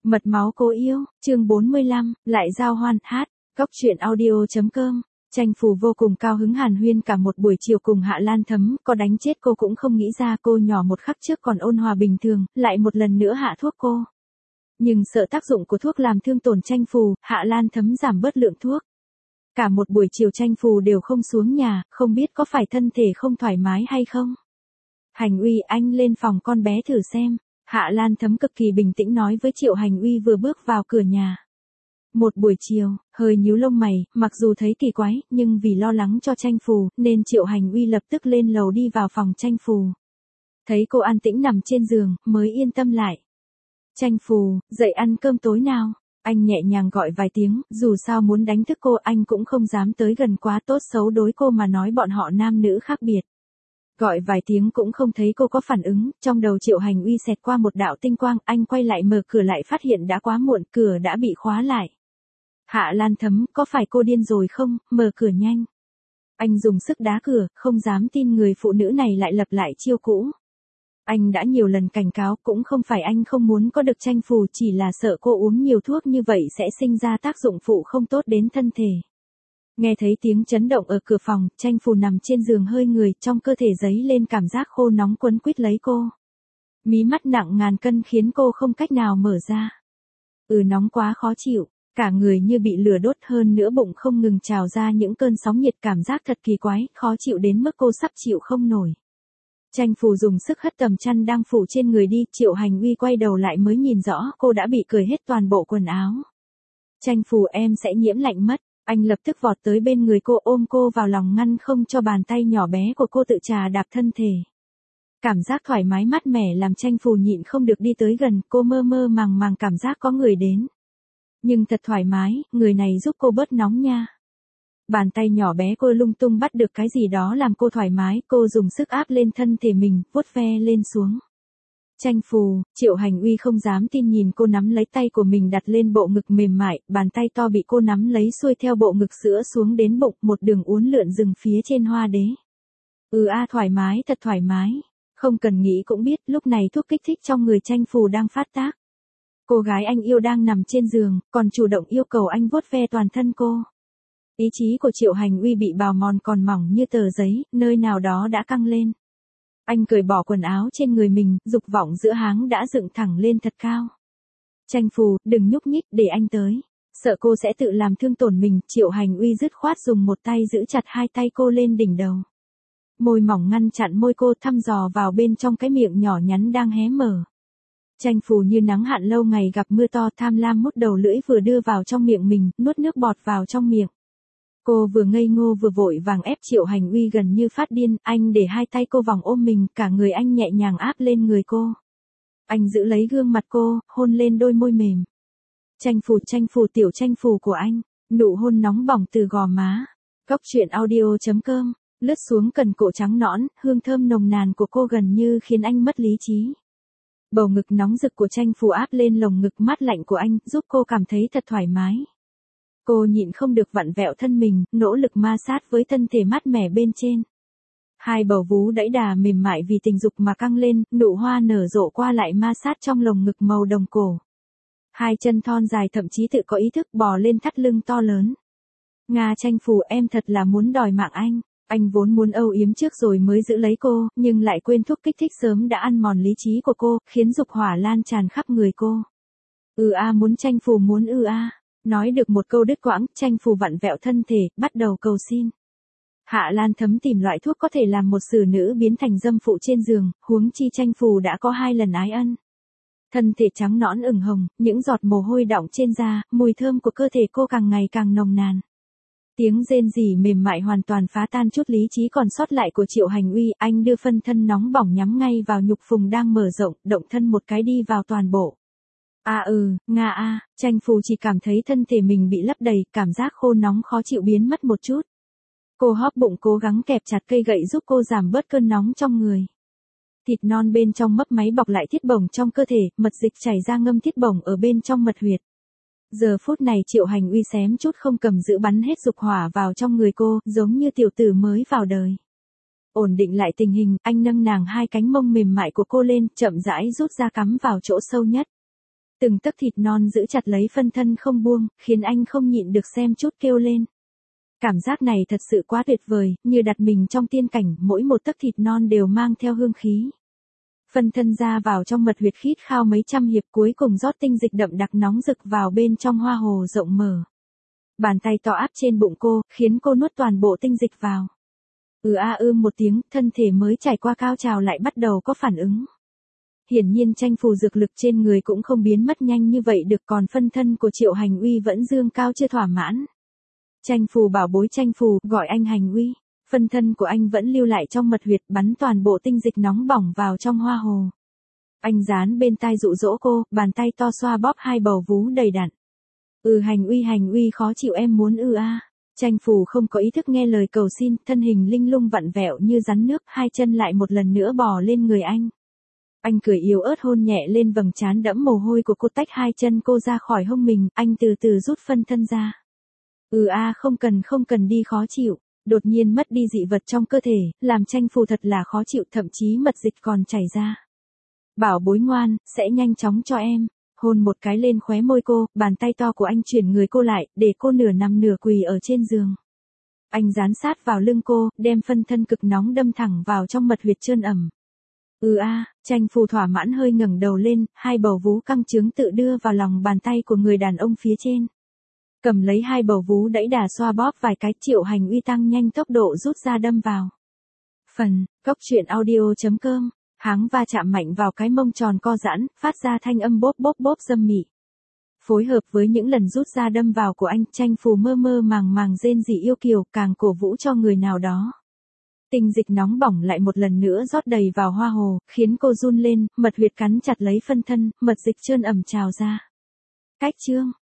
Mật máu cô yêu, chương 45, lại giao hoan, hát, góc truyện audio.com. Tranh Phù vô cùng cao hứng hàn huyên cả một buổi chiều cùng Hạ Lan Thấm, có đánh chết cô cũng không nghĩ ra cô nhỏ một khắc trước còn ôn hòa bình thường, lại một lần nữa hạ thuốc cô. Nhưng sợ tác dụng của thuốc làm thương tổn Tranh Phù, Hạ Lan Thấm giảm bớt lượng thuốc. Cả một buổi chiều Tranh Phù đều không xuống nhà, không biết có phải thân thể không thoải mái hay không. Hành Uy, anh lên phòng con bé thử xem. Hạ Lan Thấm cực kỳ bình tĩnh nói với Triệu Hành Uy vừa bước vào cửa nhà. Một buổi chiều, hơi nhíu lông mày, mặc dù thấy kỳ quái, nhưng vì lo lắng cho Tranh Phù, nên Triệu Hành Uy lập tức lên lầu đi vào phòng Tranh Phù. Thấy cô an tĩnh nằm trên giường, mới yên tâm lại. Tranh Phù, dậy ăn cơm tối nào? Anh nhẹ nhàng gọi vài tiếng, dù sao muốn đánh thức cô anh cũng không dám tới gần quá, tốt xấu đối cô mà nói bọn họ nam nữ khác biệt. Gọi vài tiếng cũng không thấy cô có phản ứng, trong đầu Triệu Hành Uy xẹt qua một đạo tinh quang, anh quay lại mở cửa lại phát hiện đã quá muộn, cửa đã bị khóa lại. Hạ Lan Thấm, có phải cô điên rồi không, mở cửa nhanh. Anh dùng sức đá cửa, không dám tin người phụ nữ này lại lặp lại chiêu cũ. Anh đã nhiều lần cảnh cáo, cũng không phải anh không muốn có được Tranh Phù, chỉ là sợ cô uống nhiều thuốc như vậy sẽ sinh ra tác dụng phụ không tốt đến thân thể. Nghe thấy tiếng chấn động ở cửa phòng, Tranh Phù nằm trên giường hơi người, trong cơ thể dấy lên cảm giác khô nóng quấn quýt lấy cô. Mí mắt nặng ngàn cân khiến cô không cách nào mở ra. Nóng quá khó chịu, cả người như bị lửa đốt, hơn nữa bụng không ngừng trào ra những cơn sóng nhiệt, cảm giác thật kỳ quái, khó chịu đến mức cô sắp chịu không nổi. Tranh Phù dùng sức hất tầm chăn đang phủ trên người đi, Triệu Hành Uy quay đầu lại mới nhìn rõ cô đã bị cởi hết toàn bộ quần áo. Tranh Phù, em sẽ nhiễm lạnh mất. Anh lập tức vọt tới bên người cô, ôm cô vào lòng ngăn không cho bàn tay nhỏ bé của cô tự trà đạp thân thể. Cảm giác thoải mái mát mẻ làm Tranh Phù nhịn không được đi tới gần, cô mơ mơ màng màng cảm giác có người đến. Nhưng thật thoải mái, người này giúp cô bớt nóng nha. Bàn tay nhỏ bé cô lung tung bắt được cái gì đó làm cô thoải mái, cô dùng sức áp lên thân thể mình, vuốt ve lên xuống. Tranh Phù, Triệu Hành Uy không dám tin nhìn cô nắm lấy tay của mình đặt lên bộ ngực mềm mại, bàn tay to bị cô nắm lấy xuôi theo bộ ngực sữa xuống đến bụng, một đường uốn lượn dừng phía trên hoa đế. Thoải mái, thật thoải mái. Không cần nghĩ cũng biết, lúc này thuốc kích thích trong người Tranh Phù đang phát tác. Cô gái anh yêu đang nằm trên giường, còn chủ động yêu cầu anh vuốt ve toàn thân cô. Ý chí của Triệu Hành Uy bị bào mòn còn mỏng như tờ giấy, nơi nào đó đã căng lên. Anh cởi bỏ quần áo trên người mình, dục vọng giữa háng đã dựng thẳng lên thật cao. Tranh Phù, đừng nhúc nhích, để anh tới. Sợ cô sẽ tự làm thương tổn mình, Triệu Hành Uy dứt khoát dùng một tay giữ chặt hai tay cô lên đỉnh đầu. Môi mỏng ngăn chặn môi cô, thăm dò vào bên trong cái miệng nhỏ nhắn đang hé mở. Tranh Phù như nắng hạn lâu ngày gặp mưa to, tham lam mút đầu lưỡi vừa đưa vào trong miệng mình, nuốt nước bọt vào trong miệng. Cô vừa ngây ngô vừa vội vàng ép Triệu Hành Uy gần như phát điên, anh để hai tay cô vòng ôm mình, cả người anh nhẹ nhàng áp lên người cô. Anh giữ lấy gương mặt cô, hôn lên đôi môi mềm. Tranh Phù, tiểu Tranh Phù của anh, nụ hôn nóng bỏng từ gò má. Góc truyện audio.com, lướt xuống cần cổ trắng nõn, hương thơm nồng nàn của cô gần như khiến anh mất lý trí. Bầu ngực nóng rực của Tranh Phù áp lên lồng ngực mát lạnh của anh, giúp cô cảm thấy thật thoải mái. Cô nhịn không được vặn vẹo thân mình, nỗ lực ma sát với thân thể mát mẻ bên trên. Hai bầu vú đẫy đà mềm mại vì tình dục mà căng lên, nụ hoa nở rộ qua lại ma sát trong lồng ngực màu đồng cổ. Hai chân thon dài thậm chí tự có ý thức bò lên thắt lưng to lớn. Tranh Phù, em thật là muốn đòi mạng anh. Anh vốn muốn âu yếm trước rồi mới giữ lấy cô, nhưng lại quên thuốc kích thích sớm đã ăn mòn lý trí của cô, khiến dục hỏa lan tràn khắp người cô. Muốn Tranh Phù muốn Nói được một câu đứt quãng, Tranh Phù vặn vẹo thân thể, bắt đầu cầu xin. Hạ Lan Thấm tìm loại thuốc có thể làm một xử nữ biến thành dâm phụ trên giường, huống chi Tranh Phù đã có 2 lần ái ân. Thân thể trắng nõn ửng hồng, những giọt mồ hôi đọng trên da, mùi thơm của cơ thể cô càng ngày càng nồng nàn. Tiếng rên rỉ mềm mại hoàn toàn phá tan chút lý trí còn sót lại của Triệu Hành Uy, anh đưa phân thân nóng bỏng nhắm ngay vào nhục phùng đang mở rộng, động thân một cái đi vào toàn bộ. Tranh Phù chỉ cảm thấy thân thể mình bị lấp đầy, cảm giác khô nóng khó chịu biến mất một chút. Cô hóp bụng cố gắng kẹp chặt cây gậy giúp cô giảm bớt cơn nóng trong người. Thịt non bên trong mấp máy bọc lại thiết bổng trong cơ thể, mật dịch chảy ra ngâm thiết bổng ở bên trong mật huyệt. Giờ phút này Triệu Hành Uy xém chút không cầm giữ bắn hết dục hỏa vào trong người cô, giống như tiểu tử mới vào đời. Ổn định lại tình hình, anh nâng nàng hai cánh mông mềm mại của cô lên, chậm rãi rút ra cắm vào chỗ sâu nhất. Từng tấc thịt non giữ chặt lấy phân thân không buông, khiến anh không nhịn được xem chút kêu lên. Cảm giác này thật sự quá tuyệt vời, như đặt mình trong tiên cảnh, mỗi một tấc thịt non đều mang theo hương khí. Phân thân ra vào trong mật huyệt khít khao mấy trăm hiệp, cuối cùng rót tinh dịch đậm đặc nóng rực vào bên trong hoa hồ rộng mở. Bàn tay to áp trên bụng cô, khiến cô nuốt toàn bộ tinh dịch vào. Một tiếng, thân thể mới trải qua cao trào lại bắt đầu có phản ứng. Hiển nhiên tranh phù dược lực trên người cũng không biến mất nhanh như vậy được, còn phân thân của Triệu Hành Uy vẫn dương cao chưa thỏa mãn. Tranh phù bảo bối tranh phù, gọi anh Hành Uy. Phân thân của anh vẫn lưu lại trong mật huyệt, bắn toàn bộ tinh dịch nóng bỏng vào trong hoa hồ. Anh dán bên tai dụ dỗ cô, bàn tay to xoa bóp hai bầu vú đầy đặn. Hành Uy khó chịu, em muốn Tranh phù không có ý thức nghe lời cầu xin, thân hình linh lung vặn vẹo như rắn nước, hai chân lại một lần nữa bò lên người anh. Anh cười yếu ớt hôn nhẹ lên vầng trán đẫm mồ hôi của cô, tách hai chân cô ra khỏi hông mình, anh từ từ rút phân thân ra. Không cần đi, khó chịu. Đột nhiên mất đi dị vật trong cơ thể, làm tranh phù thật là khó chịu, thậm chí mật dịch còn chảy ra. Bảo bối ngoan, sẽ nhanh chóng cho em. Hôn một cái lên khóe môi cô, bàn tay to của anh chuyển người cô lại, để cô nửa nằm nửa quỳ ở trên giường. Anh dán sát vào lưng cô, đem phân thân cực nóng đâm thẳng vào trong mật huyệt trơn ẩm. Tranh phù thỏa mãn hơi ngẩng đầu lên, hai bầu vú căng trướng tự đưa vào lòng bàn tay của người đàn ông phía trên. Cầm lấy hai bầu vú đẫy đà xoa bóp vài cái, Triệu Hành Uy tăng nhanh tốc độ rút ra đâm vào. Cóc truyện audio.com, háng va chạm mạnh vào cái mông tròn co giãn, phát ra thanh âm bốp bốp bốp dâm mị. Phối hợp với những lần rút ra đâm vào của anh, tranh phù mơ mơ màng màng rên rỉ yêu kiều, càng cổ vũ cho người nào đó. Tinh dịch nóng bỏng lại một lần nữa rót đầy vào hoa hồ, khiến cô run lên, mật huyệt cắn chặt lấy phân thân, mật dịch trơn ẩm trào ra. Cách chương